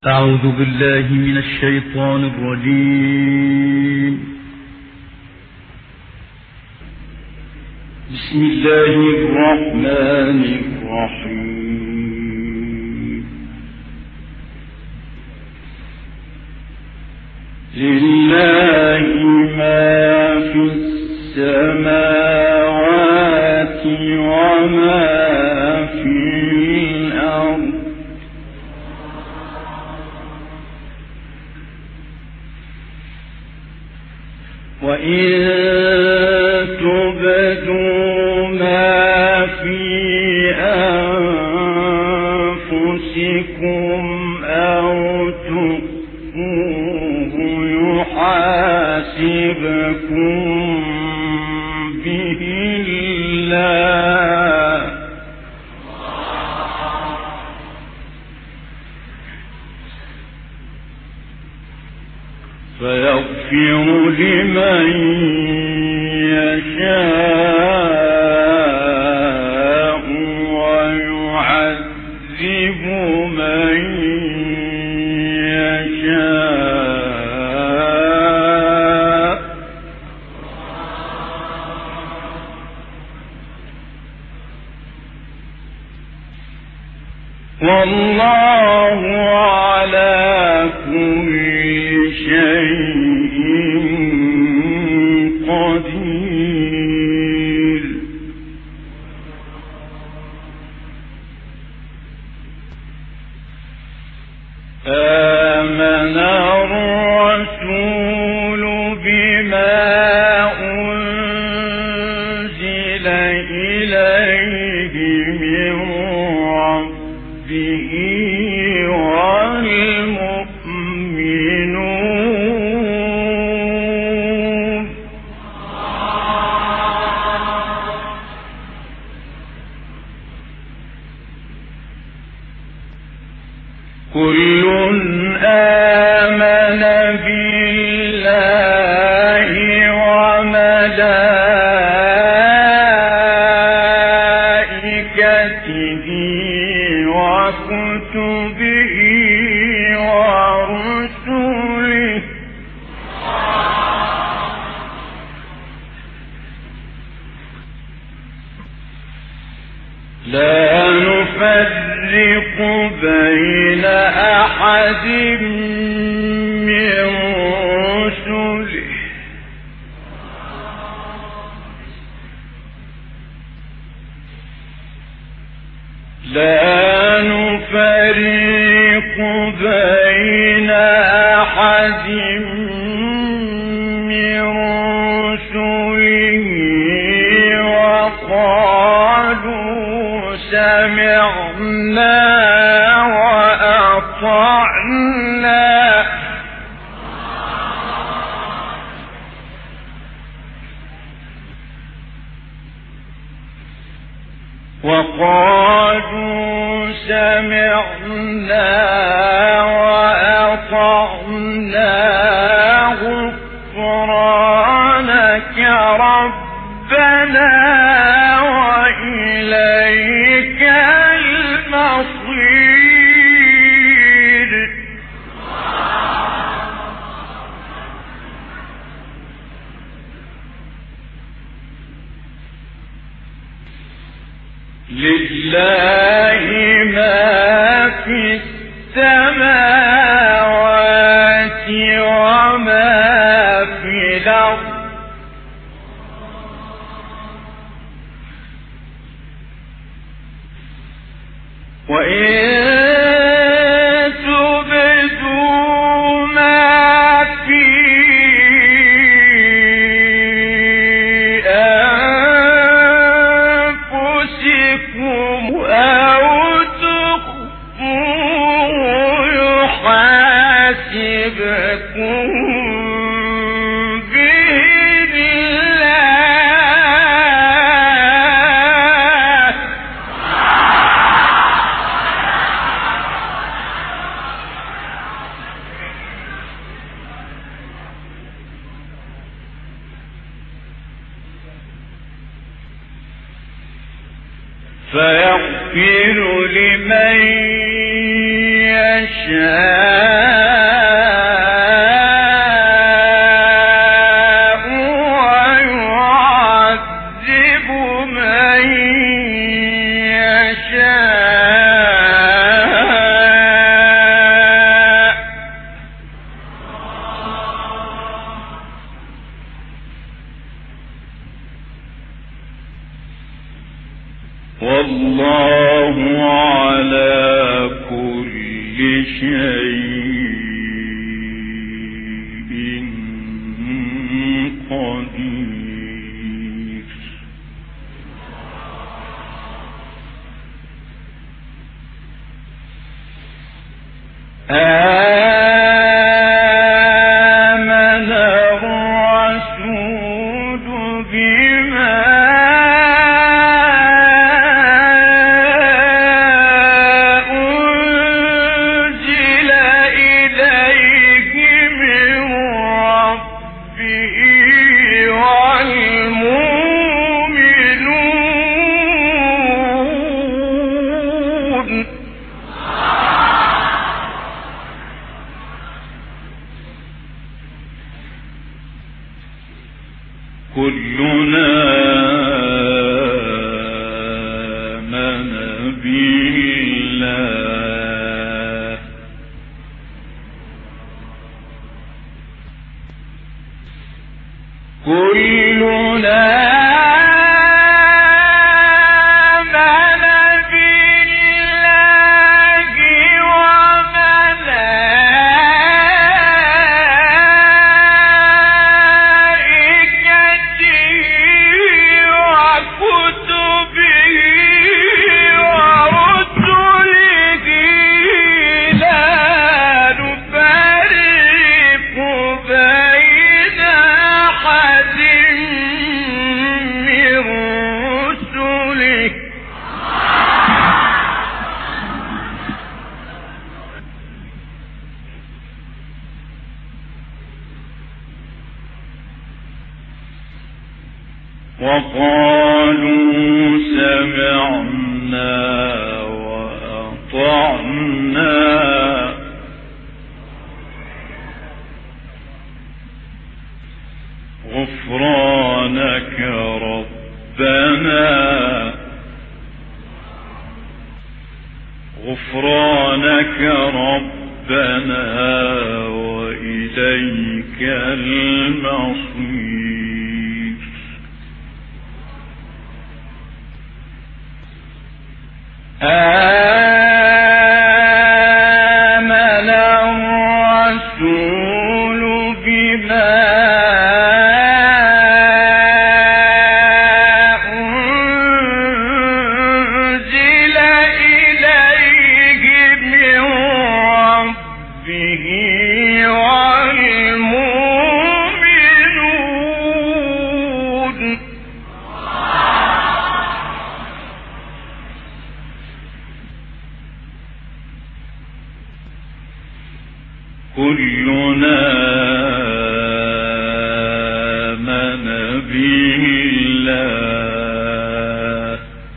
أعوذ بالله من الشيطان الرجيم. بسم الله الرحمن الرحيم. لله ما في السماوات وما في الأرض وإن تبدوا ما في أنفسكم أو تخفوه يحاسبكم به الله فيغفر لمن يشاء ويعذب من يشاء والله على كل شيء قدير. آمن الرسول بما أنزل إليه من ربه والمؤمنون كل آمن بالله وملائكته وكتبه ورسله لا نفرق بين أحد من رسله لا نفرق بين أحد من رسله وقالوا سمعنا وأطعنا غفرانك ربنا وإليك المصير. لله ما في السماوات وما في الأرض وإن تبدوا ما في أنفسكم أو تخفوه يحاسبكم به الله فيغفر لمن يشاء شيء قدير. آمن الرسول بما أنزل إليه من ربه والمؤمنون كلنا آمن بالله كلنا وقالوا سمعنا وأطعنا غفرانك ربنا وإليك المصير. آمن الرسول بما أنزل إليه من ربه والمؤمنون كلنا آمن بالله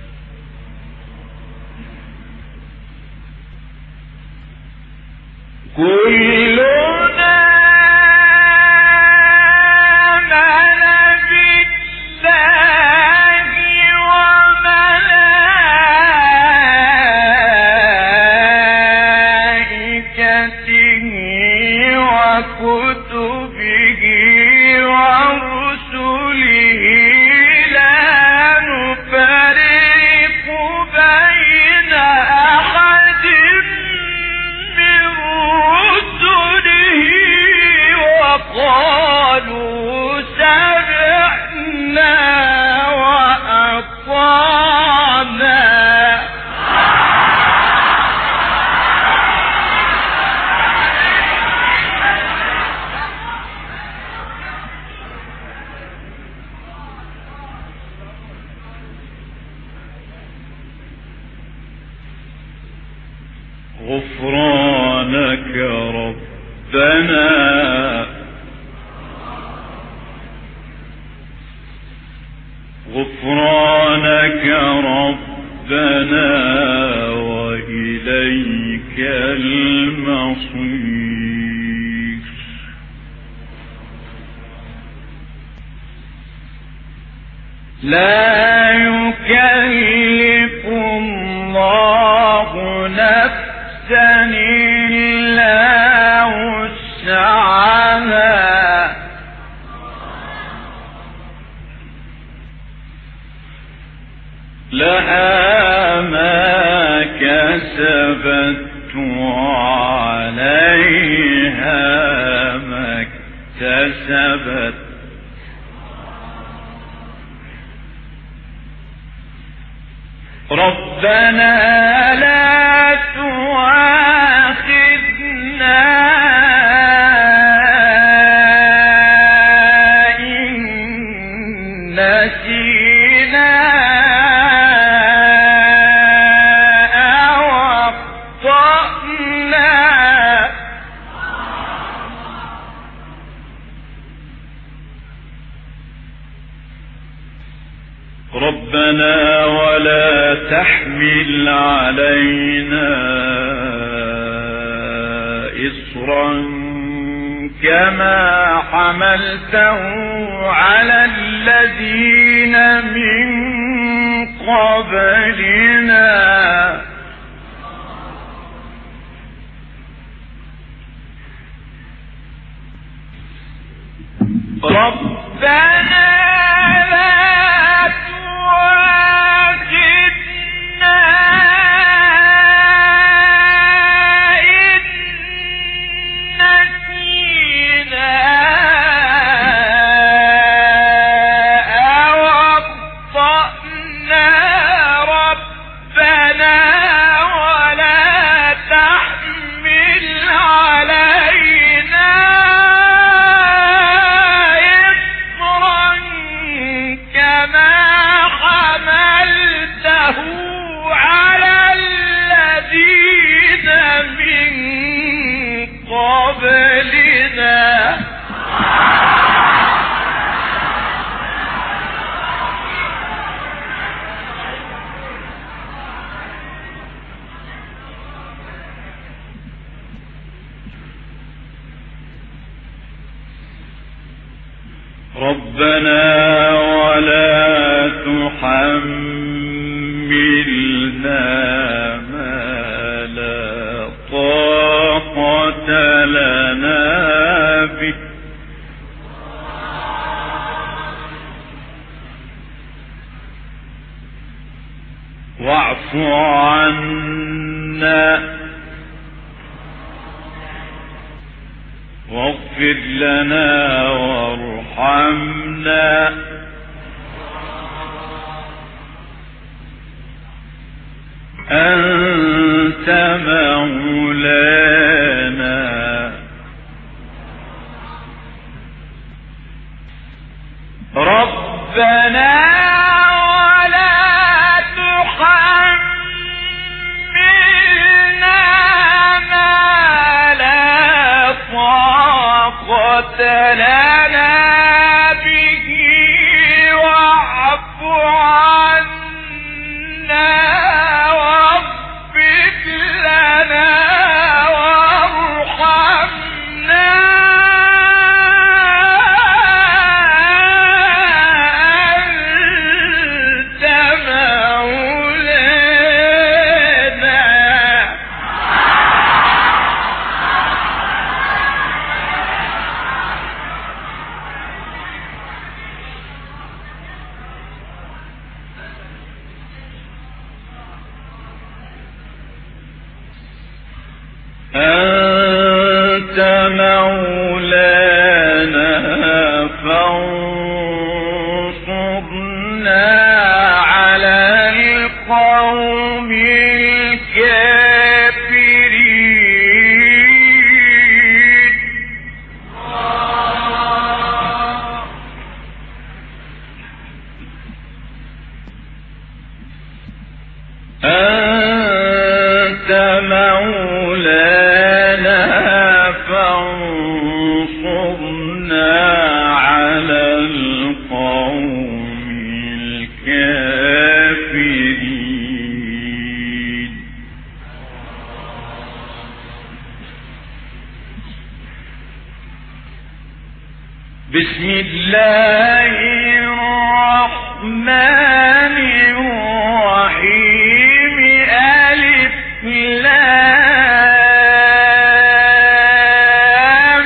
كلنا آمن بالله وملائكته وكتبه ورسله لا نفرق بين أحد من رسله وقالوا سمعنا وأطعنا غفرانك ربنا وإليك المصير. لا يكلف الله نفسا إلا وسعها لها ما كسبت عليها ما اكتسبت ربنا لا تؤاخذنا إن نسينا أو أخطأنا ربنا ولا تحمل علينا إصرا كما حملته على الذين من قبلنا ربنا ربنا ولا تحملنا ما لا طاقة لنا به واعف عنا واغفر لنا وارحمنا أنت مولانا ربنا ولا تحملنا ما لا طاقة لنا به واعف عنا واغفر لنا وارحمنا أنت مولانا أنت مولانا فانصرنا على القوم الكافرين أنت مولانا فانصرنا على القوم الكافرين بسم الله الرحمن الرحيم ألف لام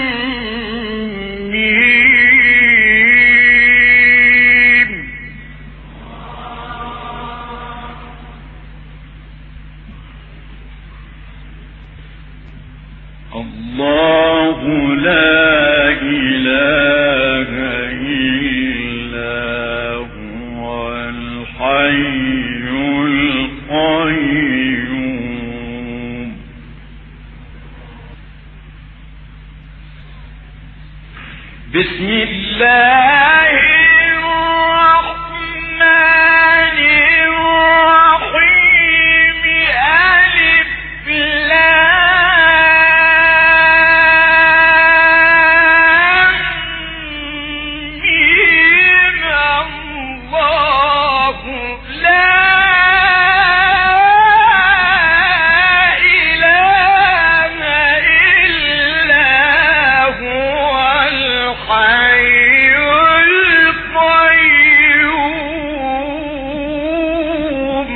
ميم الله لا إله إلا هو الحي القيوم. بسم الله الرحمن الرحيم. ألف لام ميم. الله لا إله إلا هو الحي القيوم.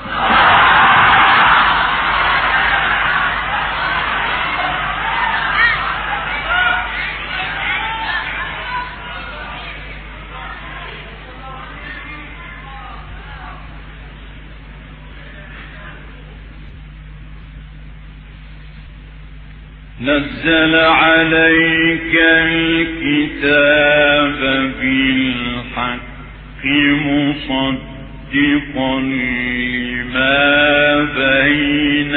نزل عليك الكتاب بالحق مصدقا لما بين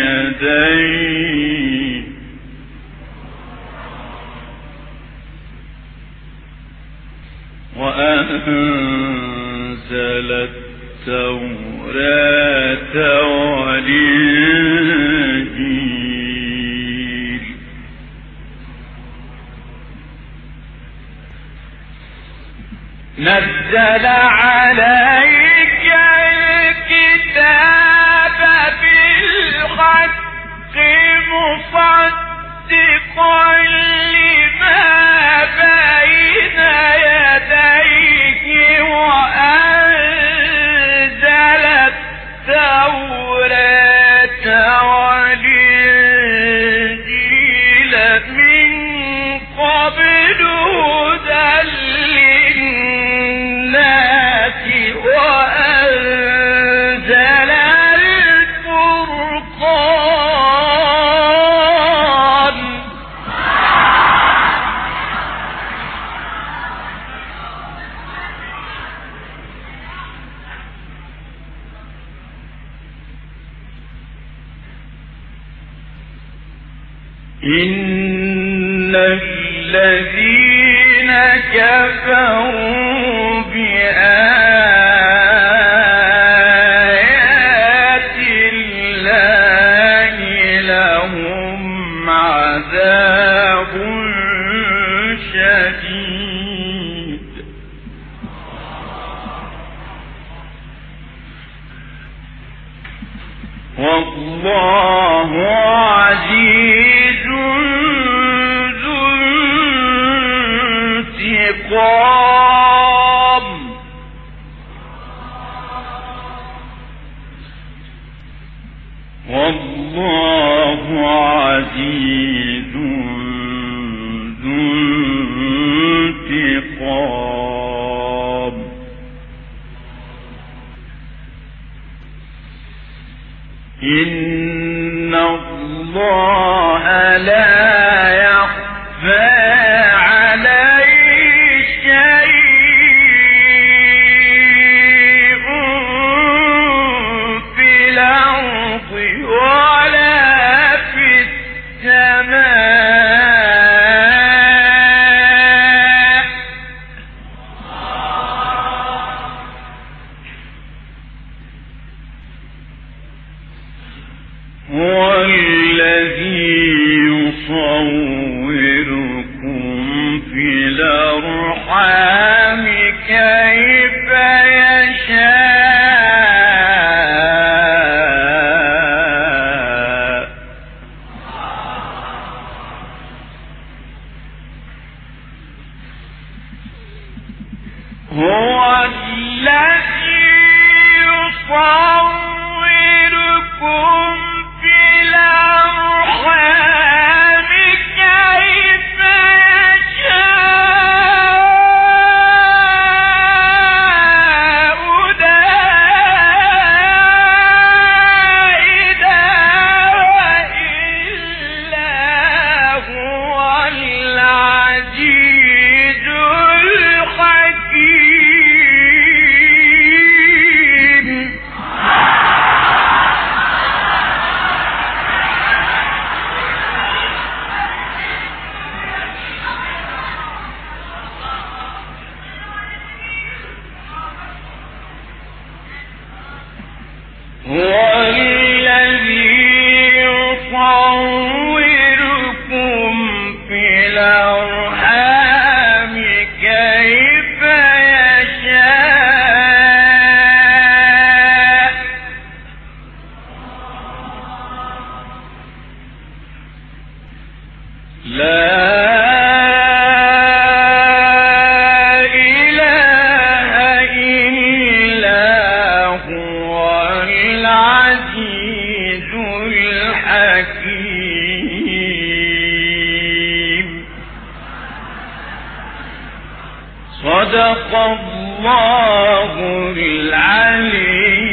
يديه وأنزل التوراة والإنجيل. نزل عليك الكتاب بالحق مصدقا لما بين يديه وأنزل التوراة والإنجيل من قبل هدى للناس وأنزل الفرقان. إن الذين كفروا بآيات الله لهم عذاب شديد والله عزيز ذو انتقام. والله عزيز ذو انتقام. إن الله لا يخفى عليه شيء في الأرض ولا في السماء. هو الذي يصوركم في الأرحام كيف يشاء. هو الذي يصوركم في الأرحام كيف يشاء. لا إله إلا صدق الله العلي